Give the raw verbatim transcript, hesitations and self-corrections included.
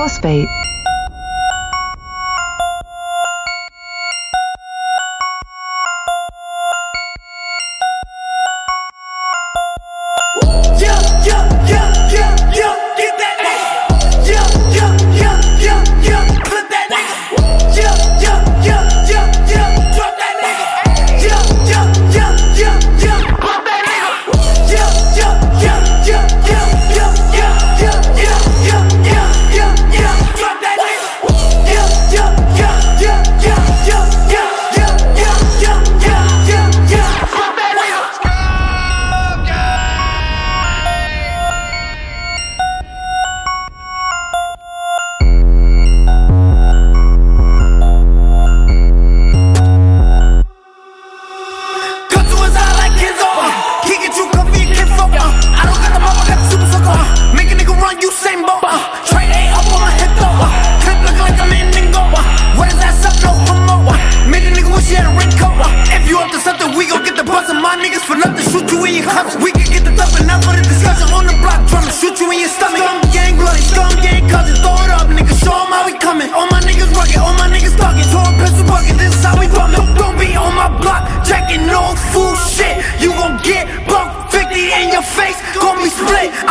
Phosphate. Yeah, yeah, yeah, yeah, yeah, get that nigga. Yeah, yeah, yeah, yeah, yeah, clip that nigga. Yeah, yeah, yeah, yeah, yeah, drop that nigga. Yeah, yeah, yeah, yeah, yeah, pop that nigga. Yeah, yeah, yeah, yeah, yeah, yeah, yeah, yeah, yeah, yeah, yeah, yeah, drop that nigga. Yeah, yeah, yeah, yeah, yeah, yeah, yeah, yeah, yeah, yeah, yeah, yeah, yeah, pop that nigga. Cut to his eye like Kenzo, uh, kick it, you comfy, you can't fuck, uh, I don't got the mama, got the super sucker, uh, make a nigga run, you same boat, uh, trade A up on my hip though, uh, clip look like I'm in Ningo, uh, what is that up, no homo, uh, made a nigga wish he had a raincoat, uh, if you up to something, we gon' get the buzz of my niggas for nothing, shoot you in your cups, we can get the stuff and not for the discussion on the block, drumming, shoot you in your stomach, scum gang bloody, scum gang cousins, throw it up, nigga, show 'em how we coming, all my niggas rugged, all my niggas thugging, throw a pistol bucket, this is how we bumming, don't be on my block, jacking no fool shit, you gon' get buck fifty in your face, gon' be split.